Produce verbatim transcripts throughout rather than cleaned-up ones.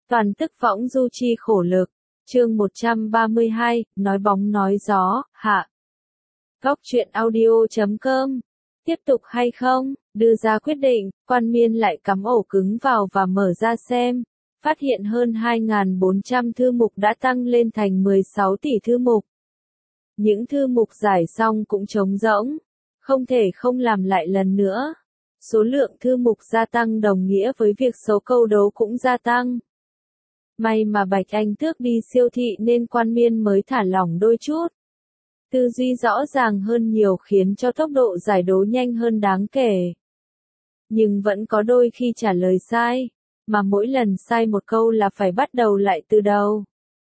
Toàn tức võng du chi khổ lực. Chương một trăm ba mươi hai, nói bóng nói gió, hạ. Góc truyện audio chấm com. Tiếp tục hay không? Đưa ra quyết định, Quan Miên lại cắm ổ cứng vào và mở ra xem. Phát hiện hơn hai nghìn bốn trăm thư mục đã tăng lên thành mười sáu tỷ thư mục. Những thư mục giải xong cũng trống rỗng. Không thể không làm lại lần nữa. Số lượng thư mục gia tăng đồng nghĩa với việc số câu đố cũng gia tăng. May mà Bạch Anh Tước đi siêu thị nên Quan Miên mới thả lỏng đôi chút. Tư duy rõ ràng hơn nhiều khiến cho tốc độ giải đố nhanh hơn đáng kể. Nhưng vẫn có đôi khi trả lời sai, mà mỗi lần sai một câu là phải bắt đầu lại từ đầu.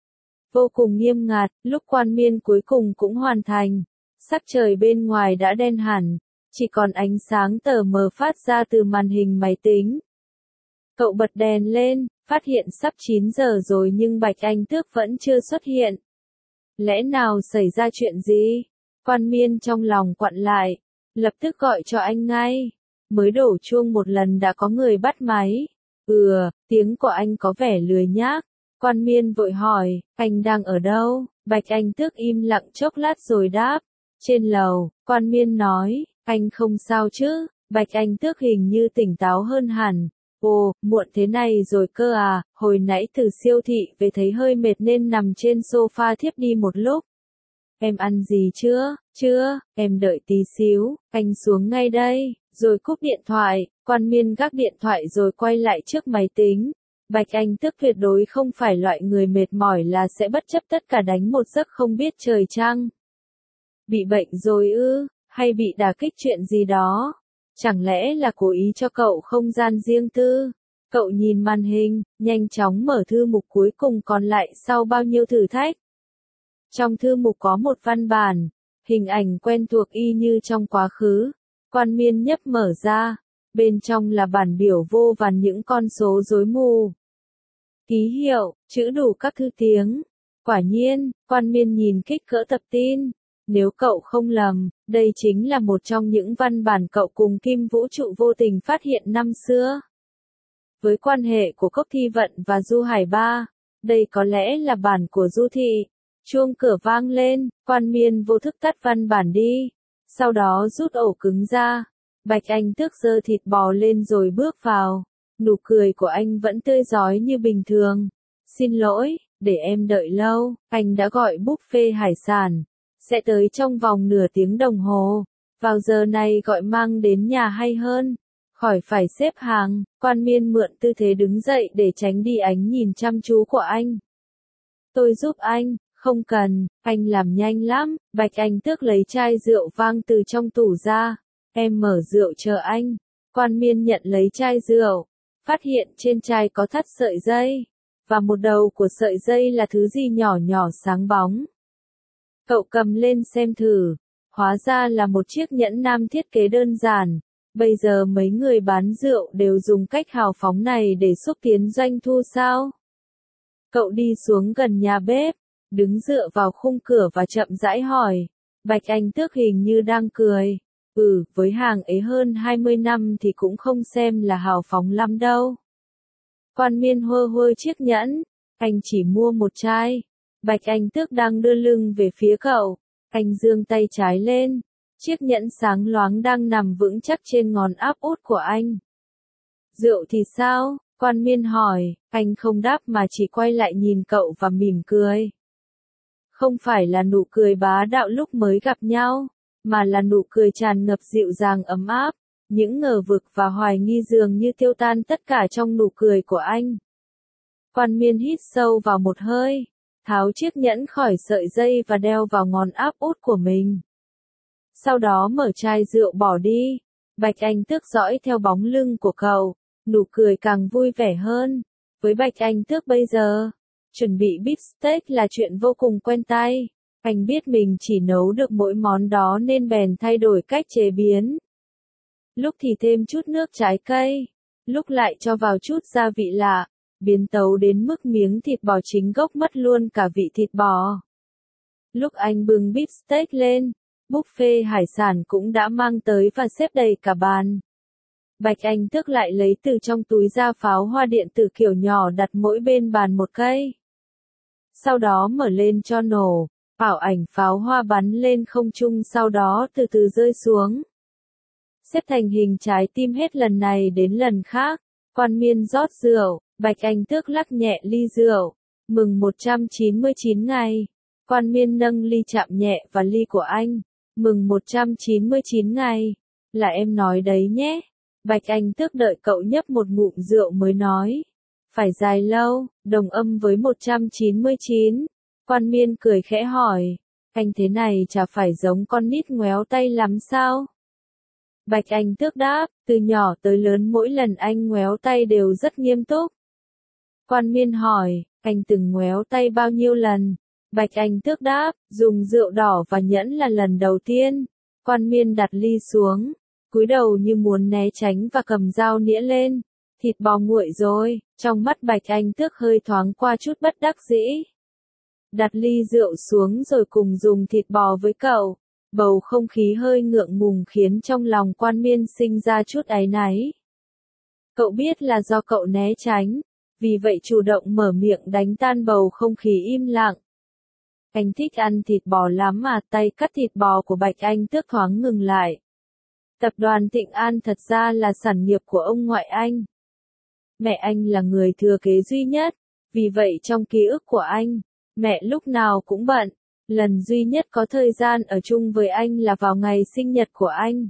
Vô cùng nghiêm ngặt, lúc Quan Miên cuối cùng cũng hoàn thành. Sắc trời bên ngoài đã đen hẳn, chỉ còn ánh sáng tờ mờ phát ra từ màn hình máy tính. Cậu bật đèn lên, phát hiện sắp chín giờ rồi nhưng Bạch Anh Tước vẫn chưa xuất hiện. Lẽ nào xảy ra chuyện gì? Quan Miên trong lòng quặn lại, lập tức gọi cho anh ngay. Mới đổ chuông một lần đã có người bắt máy. Ừ, tiếng của anh có vẻ lười nhác. Quan Miên vội hỏi, anh đang ở đâu? Bạch Anh Tước im lặng chốc lát rồi đáp. Trên lầu, Quan Miên nói, anh không sao chứ? Bạch Anh Tước hình như tỉnh táo hơn hẳn. Ồ, muộn thế này rồi cơ à, hồi nãy từ siêu thị về thấy hơi mệt nên nằm trên sofa thiếp đi một lúc. Em ăn gì chưa? Chưa, em đợi tí xíu, anh xuống ngay đây, rồi cúp điện thoại. Quan Miên gác điện thoại rồi quay lại trước máy tính. Bạch Anh Tước tuyệt đối không phải loại người mệt mỏi là sẽ bất chấp tất cả đánh một giấc không biết trời trăng. Bị bệnh rồi ư, hay bị đả kích chuyện gì đó? Chẳng lẽ là cố ý cho cậu không gian riêng tư? Cậu nhìn màn hình, nhanh chóng mở thư mục cuối cùng còn lại sau bao nhiêu thử thách. Trong thư mục có một văn bản, hình ảnh quen thuộc y như trong quá khứ. Quan Miên nhấp mở ra, bên trong là bản biểu vô vàn những con số rối mù. Ký hiệu, chữ đủ các thứ tiếng. Quả nhiên, Quan Miên nhìn kích cỡ tập tin. Nếu cậu không lầm, đây chính là một trong những văn bản cậu cùng Kim Vũ Trụ vô tình phát hiện năm xưa. Với quan hệ của Cốc Thi Vận và Du Hải Ba, đây có lẽ là bản của Du Thị. Chuông cửa vang lên, Quan Miên vô thức tắt văn bản đi, sau đó rút ổ cứng ra. Bạch Anh Tước giơ thịt bò lên rồi bước vào. Nụ cười của anh vẫn tươi rói như bình thường. Xin lỗi, để em đợi lâu, anh đã gọi buffet hải sản. Sẽ tới trong vòng nửa tiếng đồng hồ. Vào giờ này gọi mang đến nhà hay hơn. Khỏi phải xếp hàng. Quan Miên mượn tư thế đứng dậy để tránh đi ánh nhìn chăm chú của anh. Tôi giúp anh. Không cần, anh làm nhanh lắm. Bạch Anh Tước lấy chai rượu vang từ trong tủ ra. Em mở rượu chờ anh. Quan Miên nhận lấy chai rượu. Phát hiện trên chai có thắt sợi dây. Và một đầu của sợi dây là thứ gì nhỏ nhỏ sáng bóng. Cậu cầm lên xem thử, hóa ra là một chiếc nhẫn nam thiết kế đơn giản. Bây giờ mấy người bán rượu đều dùng cách hào phóng này để xúc tiến doanh thu sao? Cậu đi xuống gần nhà bếp, đứng dựa vào khung cửa và chậm rãi hỏi. Bạch Anh Tước hình như đang cười. Ừ, với hàng ấy hơn hai mươi năm thì cũng không xem là hào phóng lắm đâu. Quan Miên hơ hơ chiếc nhẫn, anh chỉ mua một chai. Bạch Anh Tước đang đưa lưng về phía cậu. Anh giương tay trái lên. Chiếc nhẫn sáng loáng đang nằm vững chắc trên ngón áp út của anh. Rượu thì sao? Quan Miên hỏi. Anh không đáp mà chỉ quay lại nhìn cậu và mỉm cười. Không phải là nụ cười bá đạo lúc mới gặp nhau, mà là nụ cười tràn ngập dịu dàng ấm áp. Những ngờ vực và hoài nghi dường như tiêu tan tất cả trong nụ cười của anh. Quan Miên hít sâu vào một hơi. Tháo chiếc nhẫn khỏi sợi dây và đeo vào ngón áp út của mình. Sau đó mở chai rượu bỏ đi. Bạch Anh Tước dõi theo bóng lưng của cậu, nụ cười càng vui vẻ hơn. Với Bạch Anh Tước bây giờ, chuẩn bị beef steak là chuyện vô cùng quen tay. Anh biết mình chỉ nấu được mỗi món đó nên bèn thay đổi cách chế biến. Lúc thì thêm chút nước trái cây, lúc lại cho vào chút gia vị lạ. Biến tấu đến mức miếng thịt bò chính gốc mất luôn cả vị thịt bò. Lúc anh bưng beef steak lên, buffet hải sản cũng đã mang tới và xếp đầy cả bàn. Bạch Anh Tước lại lấy từ trong túi ra pháo hoa điện tử kiểu nhỏ đặt mỗi bên bàn một cây. Sau đó mở lên cho nổ, ảo ảnh pháo hoa bắn lên không trung sau đó từ từ rơi xuống. Xếp thành hình trái tim hết lần này đến lần khác, Quan Miên rót rượu, Bạch Anh Tước lắc nhẹ ly rượu, mừng một trăm chín mươi chín ngày. Quan Miên nâng ly chạm nhẹ vào ly của anh, mừng một trăm chín mươi chín ngày, là em nói đấy nhé. Bạch Anh Tước đợi cậu nhấp một ngụm rượu mới nói. Phải dài lâu, đồng âm với một trăm chín mươi chín. Quan Miên cười khẽ hỏi, anh thế này chả phải giống con nít ngoéo tay lắm sao? Bạch Anh Tước đáp, từ nhỏ tới lớn mỗi lần anh ngoéo tay đều rất nghiêm túc. Quan Miên hỏi, anh từng ngoéo tay bao nhiêu lần? Bạch Anh Tước đáp, dùng rượu đỏ và nhẫn là lần đầu tiên. Quan Miên đặt ly xuống, cúi đầu như muốn né tránh và cầm dao nĩa lên. Thịt bò nguội rồi, trong mắt Bạch Anh Tước hơi thoáng qua chút bất đắc dĩ. Đặt ly rượu xuống rồi cùng dùng thịt bò với cậu. Bầu không khí hơi ngượng ngùng khiến trong lòng Quan Miên sinh ra chút áy náy. Cậu biết là do cậu né tránh, vì vậy chủ động mở miệng đánh tan bầu không khí im lặng. Anh thích ăn thịt bò lắm mà, tay cắt thịt bò của Bạch Anh Tước thoáng ngừng lại. Tập đoàn Thịnh An thật ra là sản nghiệp của ông ngoại anh. Mẹ anh là người thừa kế duy nhất, vì vậy trong ký ức của anh, mẹ lúc nào cũng bận. Lần duy nhất có thời gian ở chung với anh là vào ngày sinh nhật của anh.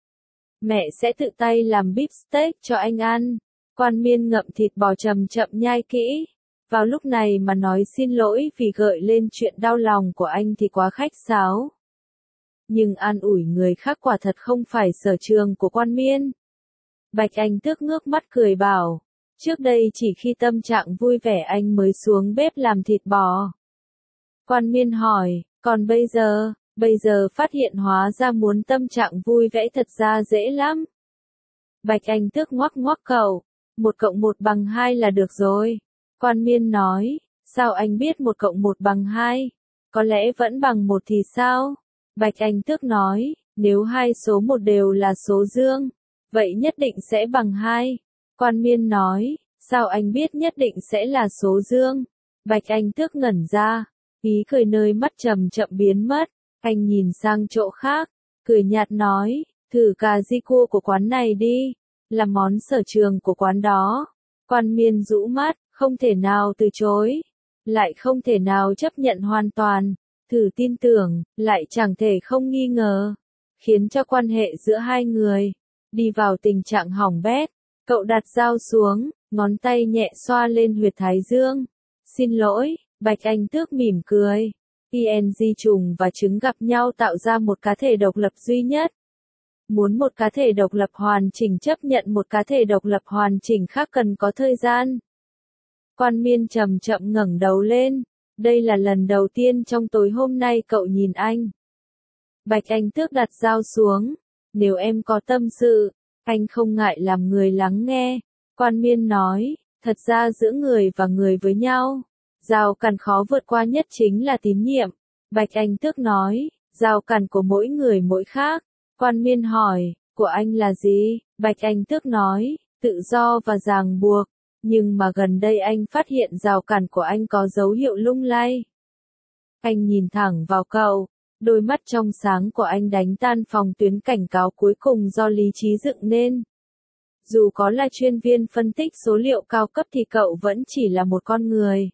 Mẹ sẽ tự tay làm beef steak cho anh ăn. Quan Miên ngậm thịt bò chậm chậm nhai kỹ. Vào lúc này mà nói xin lỗi vì gợi lên chuyện đau lòng của anh thì quá khách sáo. Nhưng an ủi người khác quả thật không phải sở trường của Quan Miên. Bạch Anh Tước ngước mắt cười bảo, trước đây chỉ khi tâm trạng vui vẻ anh mới xuống bếp làm thịt bò. Quan Miên hỏi, còn bây giờ, bây giờ phát hiện hóa ra muốn tâm trạng vui vẻ thật ra dễ lắm. Bạch Anh Tước ngoắc ngoắc cậu, một cộng một bằng hai là được rồi. Quan Miên nói, sao anh biết một cộng một bằng hai? Có lẽ vẫn bằng một thì sao? Bạch Anh Tước nói, nếu hai số một đều là số dương, vậy nhất định sẽ bằng hai. Quan Miên nói, sao anh biết nhất định sẽ là số dương? Bạch Anh Tước ngẩn ra, ý cười nơi mắt chậm chậm biến mất, anh nhìn sang chỗ khác, cười nhạt nói, thử cà ri cua của quán này đi, là món sở trường của quán đó. Quan Miên rũ mắt, không thể nào từ chối, lại không thể nào chấp nhận hoàn toàn, thử tin tưởng, lại chẳng thể không nghi ngờ, khiến cho quan hệ giữa hai người đi vào tình trạng hỏng bét. Cậu đặt dao xuống, ngón tay nhẹ xoa lên huyệt thái dương. Xin lỗi, Bạch Anh Tước mỉm cười. i en giê trùng và trứng gặp nhau tạo ra một cá thể độc lập duy nhất. Muốn một cá thể độc lập hoàn chỉnh chấp nhận một cá thể độc lập hoàn chỉnh khác cần có thời gian. Quan Miên chậm chậm ngẩng đầu lên. Đây là lần đầu tiên trong tối hôm nay cậu nhìn anh. Bạch Anh Tước đặt dao xuống. Nếu em có tâm sự, anh không ngại làm người lắng nghe. Quan Miên nói, thật ra giữa người và người với nhau, rào cản khó vượt qua nhất chính là tín nhiệm. Bạch Anh Tước nói, rào cản của mỗi người mỗi khác. Quan Miên hỏi, của anh là gì? Bạch Anh Tước nói, tự do và ràng buộc. Nhưng mà gần đây anh phát hiện rào cản của anh có dấu hiệu lung lay. Anh nhìn thẳng vào cậu, đôi mắt trong sáng của anh đánh tan phòng tuyến cảnh cáo cuối cùng do lý trí dựng nên. Dù có là chuyên viên phân tích số liệu cao cấp thì cậu vẫn chỉ là một con người.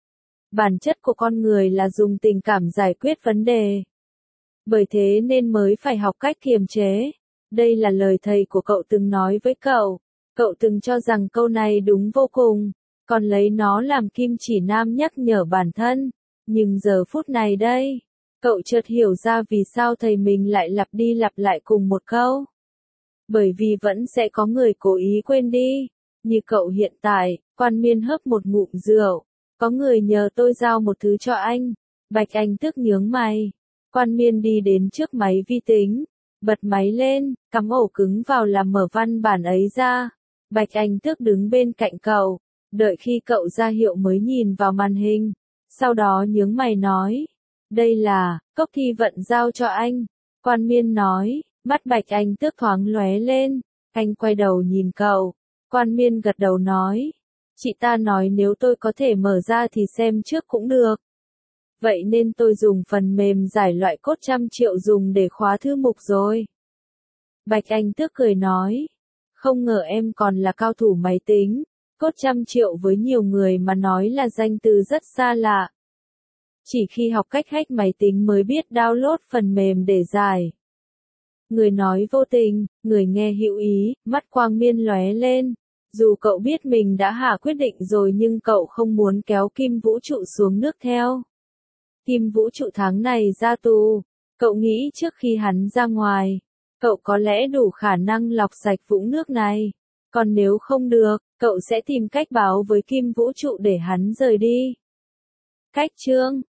Bản chất của con người là dùng tình cảm giải quyết vấn đề. Bởi thế nên mới phải học cách kiềm chế. Đây là lời thầy của cậu từng nói với cậu. Cậu từng cho rằng câu này đúng vô cùng, còn lấy nó làm kim chỉ nam nhắc nhở bản thân. Nhưng giờ phút này đây, cậu chợt hiểu ra vì sao thầy mình lại lặp đi lặp lại cùng một câu. Bởi vì vẫn sẽ có người cố ý quên đi. Như cậu hiện tại, Quan Miên hớp một ngụm rượu. Có người nhờ tôi giao một thứ cho anh. Bạch Anh Tước nhướng mày. Quan Miên đi đến trước máy vi tính, bật máy lên, cắm ổ cứng vào làm mở văn bản ấy ra. Bạch Anh Tước đứng bên cạnh cậu, đợi khi cậu ra hiệu mới nhìn vào màn hình. Sau đó nhướng mày nói, đây là, cốc thi vận giao cho anh. Quan Miên nói, mắt Bạch Anh Tước thoáng lóe lên, Anh quay đầu nhìn cậu. Quan Miên gật đầu nói. Chị ta nói nếu tôi có thể mở ra thì xem trước cũng được. Vậy nên tôi dùng phần mềm giải loại code trăm triệu dùng để khóa thư mục rồi. Bạch Anh Tước cười nói. Không ngờ em còn là cao thủ máy tính. Code trăm triệu với nhiều người mà nói là danh từ rất xa lạ. Chỉ khi học cách hack máy tính mới biết download phần mềm để giải. Người nói vô tình, người nghe hữu ý, mắt Quang Miên lóe lên. Dù cậu biết mình đã hạ quyết định rồi nhưng cậu không muốn kéo Kim Vũ Trụ xuống nước theo. Kim Vũ Trụ tháng này ra tù. Cậu nghĩ trước khi hắn ra ngoài, cậu có lẽ đủ khả năng lọc sạch vũng nước này. Còn nếu không được, cậu sẽ tìm cách báo với Kim Vũ Trụ để hắn rời đi. Cách chương